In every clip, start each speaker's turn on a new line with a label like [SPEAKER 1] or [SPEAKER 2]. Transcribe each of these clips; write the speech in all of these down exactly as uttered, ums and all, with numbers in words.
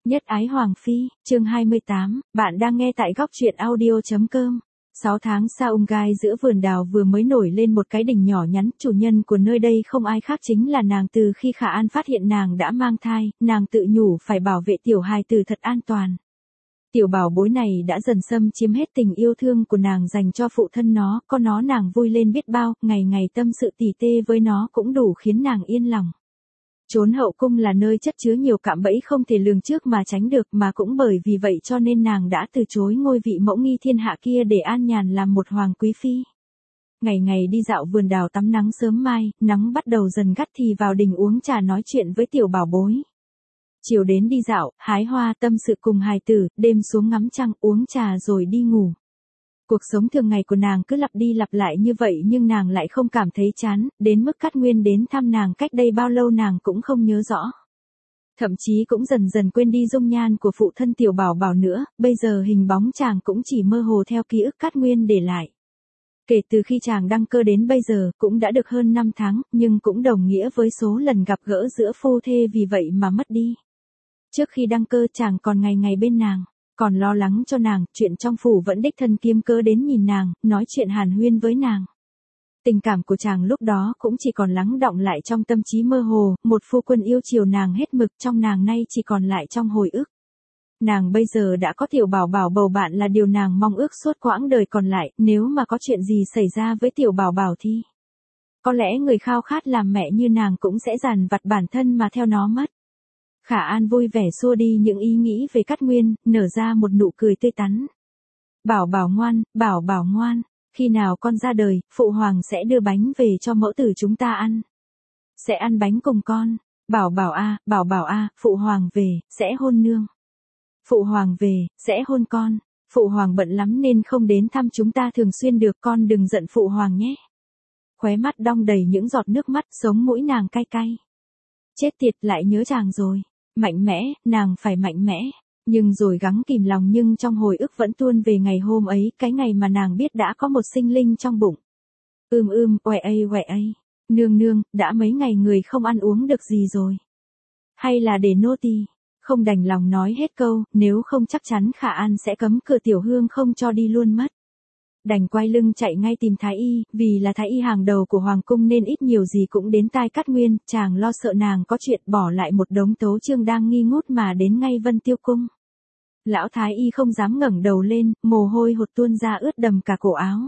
[SPEAKER 1] Nhất ái Hoàng Phi, chương hai mươi tám, bạn đang nghe tại góc truyện audio.com. Sáu tháng sau Unggai giữa vườn đào vừa mới nổi lên một cái đỉnh nhỏ nhắn, chủ nhân của nơi đây không ai khác chính là nàng. Từ khi Khả An phát hiện nàng đã mang thai, nàng tự nhủ phải bảo vệ tiểu hài tử thật an toàn. Tiểu bảo bối này đã dần xâm chiếm hết tình yêu thương của nàng dành cho phụ thân nó, có nó nàng vui lên biết bao, ngày ngày tâm sự tỉ tê với nó cũng đủ khiến nàng yên lòng. Trốn hậu cung là nơi chất chứa nhiều cạm bẫy không thể lường trước mà tránh được, mà cũng bởi vì vậy cho nên nàng đã từ chối ngôi vị mẫu nghi thiên hạ kia để an nhàn làm một hoàng quý phi. Ngày ngày đi dạo vườn đào tắm nắng sớm mai, nắng bắt đầu dần gắt thì vào đình uống trà nói chuyện với tiểu bảo bối. Chiều đến đi dạo, hái hoa tâm sự cùng hài tử, đêm xuống ngắm trăng uống trà rồi đi ngủ. Cuộc sống thường ngày của nàng cứ lặp đi lặp lại như vậy nhưng nàng lại không cảm thấy chán, đến mức Cát Nguyên đến thăm nàng cách đây bao lâu nàng cũng không nhớ rõ. Thậm chí cũng dần dần quên đi dung nhan của phụ thân tiểu bảo bảo nữa, bây giờ hình bóng chàng cũng chỉ mơ hồ theo ký ức Cát Nguyên để lại. Kể từ khi chàng đăng cơ đến bây giờ cũng đã được hơn năm tháng, nhưng cũng đồng nghĩa với số lần gặp gỡ giữa phu thê vì vậy mà mất đi. Trước khi đăng cơ chàng còn ngày ngày bên nàng. Còn lo lắng cho nàng, chuyện trong phủ vẫn đích thân kiếm cớ đến nhìn nàng, nói chuyện hàn huyên với nàng. Tình cảm của chàng lúc đó cũng chỉ còn lắng đọng lại trong tâm trí mơ hồ, một phu quân yêu chiều nàng hết mực trong nàng nay chỉ còn lại trong hồi ức. Nàng bây giờ đã có tiểu bảo bảo bầu bạn là điều nàng mong ước suốt quãng đời còn lại, nếu mà có chuyện gì xảy ra với tiểu bảo bảo thì có lẽ người khao khát làm mẹ như nàng cũng sẽ dằn vặt bản thân mà theo nó mất. Khả An vui vẻ xua đi những ý nghĩ về Cát Nguyên, nở ra một nụ cười tươi tắn. Bảo bảo ngoan, bảo bảo ngoan, khi nào con ra đời, phụ hoàng sẽ đưa bánh về cho mẫu tử chúng ta ăn. Sẽ ăn bánh cùng con. Bảo bảo a, bảo bảo a, phụ hoàng về, sẽ hôn nương. Phụ hoàng về, sẽ hôn con. Phụ hoàng bận lắm nên không đến thăm chúng ta thường xuyên được, con đừng giận phụ hoàng nhé. Khóe mắt đong đầy những giọt nước mắt, sống mũi nàng cay cay. Chết tiệt, lại nhớ chàng rồi. Mạnh mẽ, nàng phải mạnh mẽ, nhưng rồi gắng kìm lòng nhưng trong hồi ức vẫn tuôn về ngày hôm ấy, cái ngày mà nàng biết đã có một sinh linh trong bụng. Ưm ưm, oẹ ây oẹ ây, nương nương, đã mấy ngày người không ăn uống được gì rồi. Hay là để nô tỳ, không đành lòng nói hết câu, nếu không chắc chắn Khả An sẽ cấm cửa tiểu hương không cho đi luôn mất. Đành quay lưng chạy ngay tìm Thái Y, vì là Thái Y hàng đầu của Hoàng cung nên ít nhiều gì cũng đến tai Cát Nguyên, chàng lo sợ nàng có chuyện bỏ lại một đống tấu chương đang nghi ngút mà đến ngay Vân Tiêu Cung. Lão Thái Y không dám ngẩng đầu lên, mồ hôi hột tuôn ra ướt đầm cả cổ áo.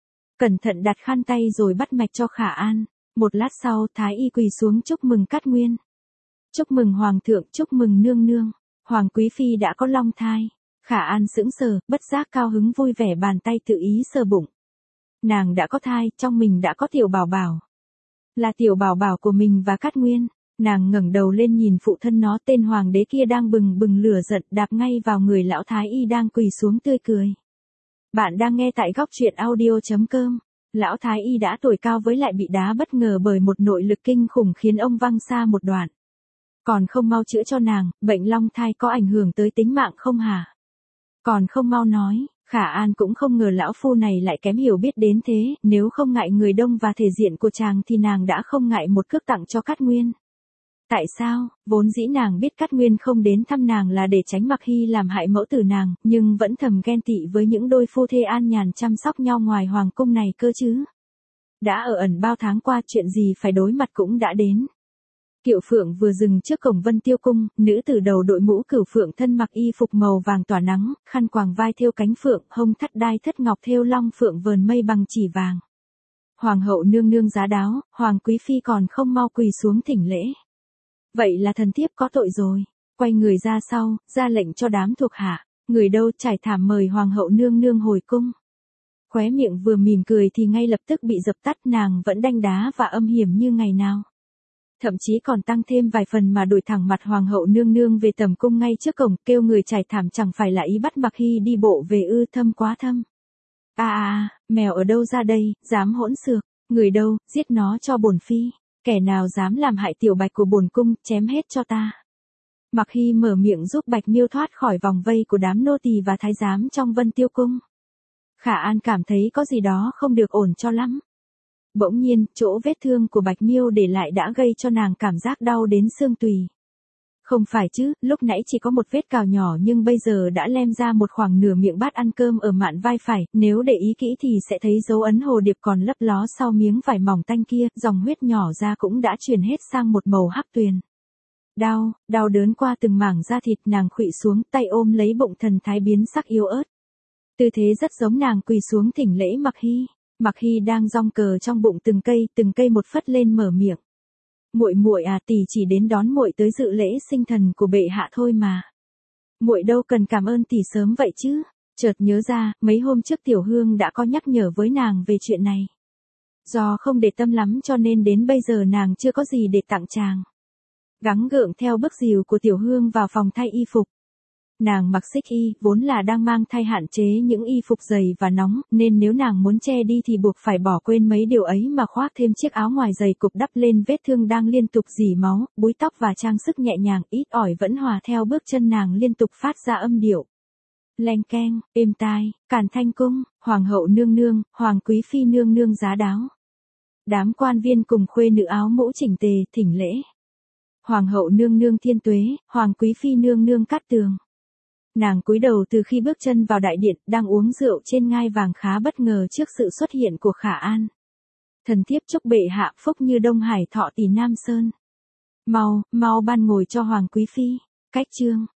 [SPEAKER 1] Cẩn thận đặt khăn tay rồi bắt mạch cho Khả An, một lát sau Thái Y quỳ xuống chúc mừng Cát Nguyên. Chúc mừng Hoàng thượng, chúc mừng nương nương, Hoàng quý phi đã có long thai. Khả An sững sờ, bất giác cao hứng vui vẻ bàn tay tự ý sờ bụng. Nàng đã có thai, trong mình đã có tiểu bảo bảo. Là tiểu bảo bảo của mình và Cát Nguyên. Nàng ngẩng đầu lên nhìn phụ thân nó, tên hoàng đế kia đang bừng bừng lửa giận đạp ngay vào người lão Thái Y đang quỳ xuống tươi cười. Bạn đang nghe tại góc truyện audio.com. Lão Thái Y đã tuổi cao với lại bị đá bất ngờ bởi một nội lực kinh khủng khiến ông văng xa một đoạn. Còn không mau chữa cho nàng, bệnh long thai có ảnh hưởng tới tính mạng không hả? Còn không mau nói, Khả An cũng không ngờ lão phu này lại kém hiểu biết đến thế, nếu không ngại người đông và thể diện của chàng thì nàng đã không ngại một cước tặng cho Cát Nguyên. Tại sao? Vốn dĩ nàng biết Cát Nguyên không đến thăm nàng là để tránh Mặc Hy làm hại mẫu tử nàng, nhưng vẫn thầm ghen tị với những đôi phu thê an nhàn chăm sóc nhau ngoài hoàng cung này cơ chứ. Đã ở ẩn bao tháng qua chuyện gì phải đối mặt cũng đã đến. Kiệu phượng vừa dừng trước cổng Vân Tiêu Cung, nữ tử đầu đội mũ cửu phượng thân mặc y phục màu vàng tỏa nắng, khăn quàng vai thêu cánh phượng, hông thắt đai thất ngọc thêu long phượng vờn mây bằng chỉ vàng. Hoàng hậu nương nương giá đáo, hoàng quý phi còn không mau quỳ xuống thỉnh lễ. Vậy là thần thiếp có tội rồi. Quay người ra sau, ra lệnh cho đám thuộc hạ, người đâu trải thảm mời hoàng hậu nương nương hồi cung. Khóe miệng vừa mỉm cười thì ngay lập tức bị dập tắt, nàng vẫn đanh đá và âm hiểm như ngày nào. Thậm chí còn tăng thêm vài phần mà đuổi thẳng mặt hoàng hậu nương nương về tầm cung ngay trước cổng, kêu người trải thảm chẳng phải là ý bắt Mặc Hy đi bộ về ư, thâm quá thâm. À à, mèo ở đâu ra đây, dám hỗn xược, người đâu, giết nó cho bổn phi, kẻ nào dám làm hại tiểu bạch của bổn cung, chém hết cho ta. Mặc Hy mở miệng giúp Bạch Miêu thoát khỏi vòng vây của đám nô tỳ và thái giám trong Vân Tiêu Cung. Khả An cảm thấy có gì đó không được ổn cho lắm. Bỗng nhiên, chỗ vết thương của Bạch Miêu để lại đã gây cho nàng cảm giác đau đến xương tùy. Không phải chứ, lúc nãy chỉ có một vết cào nhỏ nhưng bây giờ đã lem ra một khoảng nửa miệng bát ăn cơm ở mạn vai phải, nếu để ý kỹ thì sẽ thấy dấu ấn hồ điệp còn lấp ló sau miếng vải mỏng tanh kia, dòng huyết nhỏ ra cũng đã chuyển hết sang một màu hắc tuyền. Đau, đau đớn qua từng mảng da thịt, nàng khuỵu xuống, tay ôm lấy bụng, thần thái biến sắc yếu ớt. Tư thế rất giống nàng quỳ xuống thỉnh lễ Mặc Hy. Mặc Hy đang giong cờ trong bụng từng cây, từng cây một phất lên mở miệng. Muội muội à, tỷ chỉ đến đón muội tới dự lễ sinh thần của bệ hạ thôi mà. Muội đâu cần cảm ơn tỷ sớm vậy chứ. Chợt nhớ ra, mấy hôm trước Tiểu Hương đã có nhắc nhở với nàng về chuyện này. Do không để tâm lắm cho nên đến bây giờ nàng chưa có gì để tặng chàng. Gắng gượng theo bước dìu của Tiểu Hương vào phòng thay y phục. Nàng mặc xích y, vốn là đang mang thai hạn chế những y phục dày và nóng, nên nếu nàng muốn che đi thì buộc phải bỏ quên mấy điều ấy mà khoác thêm chiếc áo ngoài dày cục đắp lên vết thương đang liên tục rỉ máu, búi tóc và trang sức nhẹ nhàng ít ỏi vẫn hòa theo bước chân nàng liên tục phát ra âm điệu. Leng keng, êm tai, Càn Thanh cung, hoàng hậu nương nương, hoàng quý phi nương nương giá đáo. Đám quan viên cùng khuê nữ áo mũ chỉnh tề, thỉnh lễ. Hoàng hậu nương nương thiên tuế, hoàng quý phi nương nương cát tường. Nàng cúi đầu từ khi bước chân vào đại điện, đang uống rượu trên ngai vàng khá bất ngờ trước sự xuất hiện của Khả An. Thần thiếp chúc bệ hạ phúc như Đông Hải thọ tỷ Nam Sơn. Mau, mau ban ngồi cho hoàng quý phi. Cách chương.